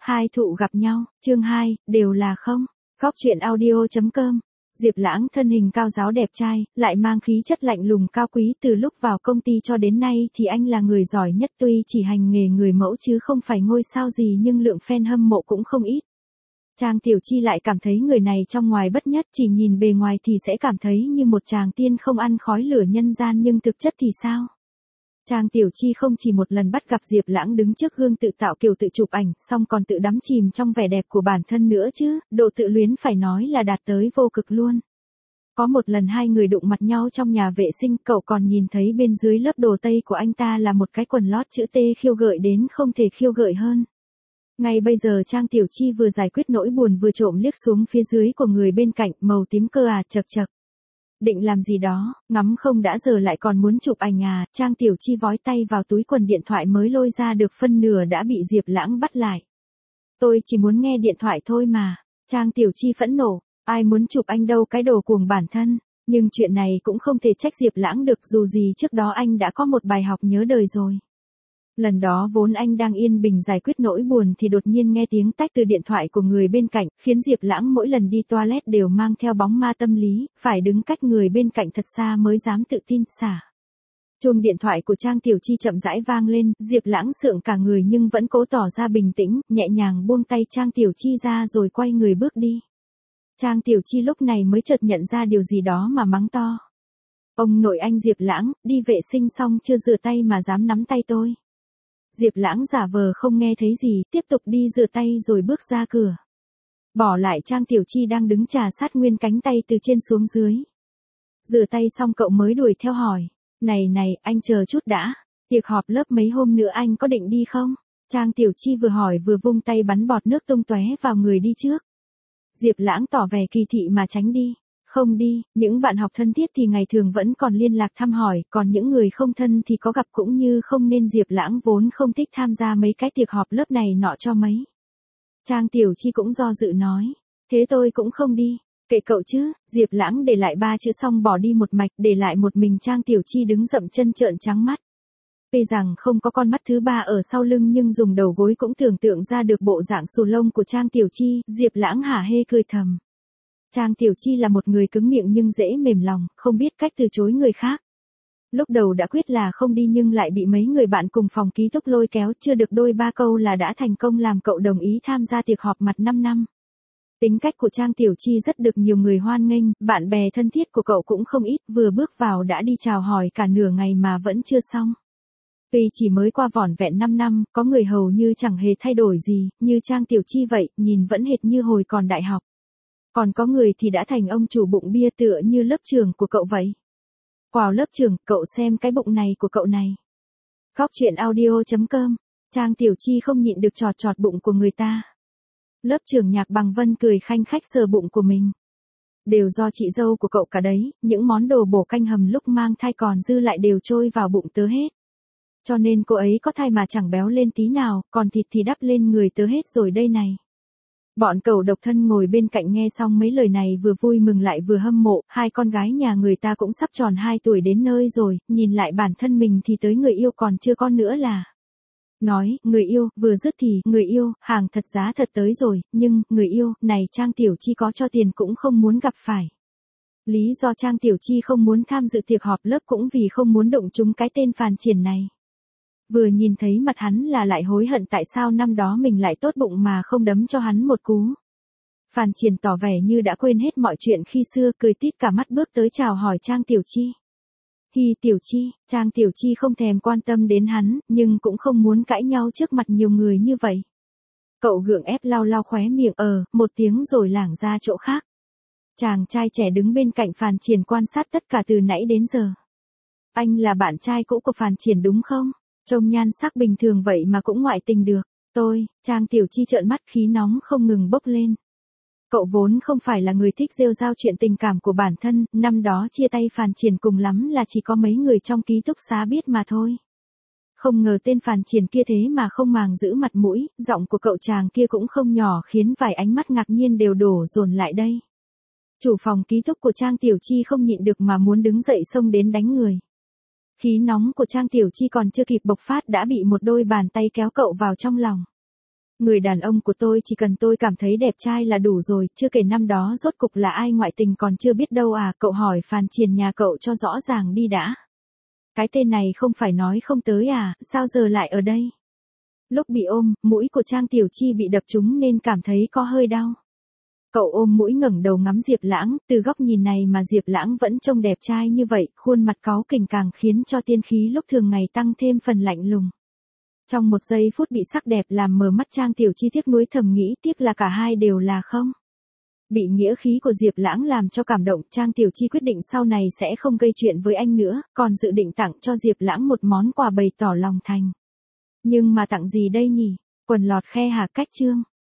Hai thụ gặp nhau, chương 2, đều là không. Góc truyện audio.com. Diệp Lãng thân hình cao ráo đẹp trai, lại mang khí chất lạnh lùng cao quý, từ lúc vào công ty cho đến nay thì anh là người giỏi nhất, tuy chỉ hành nghề người mẫu chứ không phải ngôi sao gì nhưng lượng fan hâm mộ cũng không ít. Trang Tiểu Chi lại cảm thấy người này trong ngoài bất nhất, chỉ nhìn bề ngoài thì sẽ cảm thấy như một chàng tiên không ăn khói lửa nhân gian, nhưng thực chất thì sao? Trang Tiểu Chi không chỉ một lần bắt gặp Diệp Lãng đứng trước gương tự tạo kiểu tự chụp ảnh, xong còn tự đắm chìm trong vẻ đẹp của bản thân nữa chứ, độ tự luyến phải nói là đạt tới vô cực luôn. Có một lần hai người đụng mặt nhau trong nhà vệ sinh, cậu còn nhìn thấy bên dưới lớp đồ tây của anh ta là một cái quần lót chữ T khiêu gợi đến không thể khiêu gợi hơn. Ngay bây giờ Trang Tiểu Chi vừa giải quyết nỗi buồn vừa trộm liếc xuống phía dưới của người bên cạnh, màu tím cơ à, chậc chậc. Định làm gì đó, ngắm không đã giờ lại còn muốn chụp ảnh à? Trang Tiểu Chi vói tay vào túi quần, điện thoại mới lôi ra được phân nửa đã bị Diệp Lãng bắt lại. Tôi chỉ muốn nghe điện thoại thôi mà. Trang Tiểu Chi phẫn nộ, ai muốn chụp anh đâu, cái đồ cuồng bản thân. Nhưng chuyện này cũng không thể trách Diệp Lãng được, dù gì trước đó anh đã có một bài học nhớ đời rồi. Lần đó vốn anh đang yên bình giải quyết nỗi buồn thì đột nhiên nghe tiếng tách từ điện thoại của người bên cạnh, khiến Diệp Lãng mỗi lần đi toilet đều mang theo bóng ma tâm lý, phải đứng cách người bên cạnh thật xa mới dám tự tin xả. Chuông điện thoại của Trang Tiểu Chi chậm rãi vang lên, Diệp Lãng sượng cả người nhưng vẫn cố tỏ ra bình tĩnh, nhẹ nhàng buông tay Trang Tiểu Chi ra rồi quay người bước đi. Trang Tiểu Chi lúc này mới chợt nhận ra điều gì đó mà mắng to. Ông nội anh Diệp Lãng, đi vệ sinh xong chưa rửa tay mà dám nắm tay tôi. Diệp Lãng giả vờ không nghe thấy gì, tiếp tục đi rửa tay rồi bước ra cửa. Bỏ lại Trang Tiểu Chi đang đứng chà sát nguyên cánh tay từ trên xuống dưới. Rửa tay xong cậu mới đuổi theo hỏi. Này, anh chờ chút đã. Tiệc họp lớp mấy hôm nữa anh có định đi không? Trang Tiểu Chi vừa hỏi vừa vung tay bắn bọt nước tung tóe vào người đi trước. Diệp Lãng tỏ vẻ kỳ thị mà tránh đi. Không đi, những bạn học thân thiết thì ngày thường vẫn còn liên lạc thăm hỏi, còn những người không thân thì có gặp cũng như không, nên Diệp Lãng vốn không thích tham gia mấy cái tiệc họp lớp này nọ cho mấy. Trang Tiểu Chi cũng do dự nói, thế tôi cũng không đi, kệ cậu chứ. Diệp Lãng để lại ba chữ xong bỏ đi một mạch, để lại một mình Trang Tiểu Chi đứng dậm chân trợn trắng mắt. Tuy rằng không có con mắt thứ ba ở sau lưng nhưng dùng đầu gối cũng tưởng tượng ra được bộ dạng xù lông của Trang Tiểu Chi, Diệp Lãng hả hê cười thầm. Trang Tiểu Chi là một người cứng miệng nhưng dễ mềm lòng, không biết cách từ chối người khác. Lúc đầu đã quyết là không đi nhưng lại bị mấy người bạn cùng phòng ký túc lôi kéo, chưa được đôi ba câu là đã thành công làm cậu đồng ý tham gia tiệc họp mặt 5 năm. Tính cách của Trang Tiểu Chi rất được nhiều người hoan nghênh, bạn bè thân thiết của cậu cũng không ít, vừa bước vào đã đi chào hỏi cả nửa ngày mà vẫn chưa xong. Tuy chỉ mới qua vỏn vẹn 5 năm, có người hầu như chẳng hề thay đổi gì, như Trang Tiểu Chi vậy, nhìn vẫn hệt như hồi còn đại học. Còn có người thì đã thành ông chủ bụng bia tựa như lớp trưởng của cậu vậy. Wow, lớp trưởng, cậu xem cái bụng này của cậu này. Góc truyện audio.com. Trang Tiểu Chi không nhịn được chọt chọt bụng của người ta. Lớp trưởng Nhạc Bằng Vân cười khanh khách sờ bụng của mình. Đều do chị dâu của cậu cả đấy, những món đồ bổ canh hầm lúc mang thai còn dư lại đều trôi vào bụng tớ hết. Cho nên cô ấy có thai mà chẳng béo lên tí nào, còn thịt thì đắp lên người tớ hết rồi đây này. Bọn cậu độc thân ngồi bên cạnh nghe xong mấy lời này vừa vui mừng lại vừa hâm mộ, hai con gái nhà người ta cũng sắp tròn 2 tuổi đến nơi rồi, nhìn lại bản thân mình thì tới người yêu còn chưa con nữa là. Nói, người yêu, vừa dứt thì, người yêu, hàng thật giá thật tới rồi, nhưng, người yêu, này Trang Tiểu Chi có cho tiền cũng không muốn gặp phải. Lý do Trang Tiểu Chi không muốn tham dự tiệc họp lớp cũng vì không muốn động trúng cái tên Phàn Triển này. Vừa nhìn thấy mặt hắn là lại hối hận tại sao năm đó mình lại tốt bụng mà không đấm cho hắn một cú. Phàn Triển tỏ vẻ như đã quên hết mọi chuyện khi xưa, cười tít cả mắt bước tới chào hỏi Trang Tiểu Chi. Hi Tiểu Chi, Trang Tiểu Chi không thèm quan tâm đến hắn, nhưng cũng không muốn cãi nhau trước mặt nhiều người như vậy. Cậu gượng ép lau lau khóe miệng một tiếng rồi lảng ra chỗ khác. Chàng trai trẻ đứng bên cạnh Phàn Triển quan sát tất cả từ nãy đến giờ. Anh là bạn trai cũ của Phàn Triển đúng không? Trông nhan sắc bình thường vậy mà cũng ngoại tình được. Trang Tiểu Chi trợn mắt, khí nóng không ngừng bốc lên. Cậu vốn không phải là người thích rêu rao chuyện tình cảm của bản thân, năm đó chia tay Phàn Triển cùng lắm là chỉ có mấy người trong ký túc xá biết mà thôi. Không ngờ tên Phàn Triển kia thế mà không màng giữ mặt mũi, giọng của cậu chàng kia cũng không nhỏ khiến vài ánh mắt ngạc nhiên đều đổ dồn lại đây. Chủ phòng ký túc của Trang Tiểu Chi không nhịn được mà muốn đứng dậy xông đến đánh người. Khí nóng của Trang Tiểu Chi còn chưa kịp bộc phát đã bị một đôi bàn tay kéo cậu vào trong lòng. Người đàn ông của tôi chỉ cần tôi cảm thấy đẹp trai là đủ rồi, chưa kể năm đó rốt cục là ai ngoại tình còn chưa biết đâu à, cậu hỏi Phàn Triền nhà cậu cho rõ ràng đi đã. Cái tên này không phải nói không tới à, sao giờ lại ở đây? Lúc bị ôm, mũi của Trang Tiểu Chi bị đập trúng nên cảm thấy có hơi đau. Cậu ôm mũi ngẩng đầu ngắm Diệp Lãng, từ góc nhìn này mà Diệp Lãng vẫn trông đẹp trai như vậy, khuôn mặt cáu kỉnh càng khiến cho tiên khí lúc thường ngày tăng thêm phần lạnh lùng. Trong một giây phút bị sắc đẹp làm mờ mắt Trang Tiểu Chi tiếc nuối thầm nghĩ tiếc là cả hai đều là không. Bị nghĩa khí của Diệp Lãng làm cho cảm động, Trang Tiểu Chi quyết định sau này sẽ không gây chuyện với anh nữa, còn dự định tặng cho Diệp Lãng một món quà bày tỏ lòng thành. Nhưng mà tặng gì đây nhỉ? Quần lọt khe hả cách chương.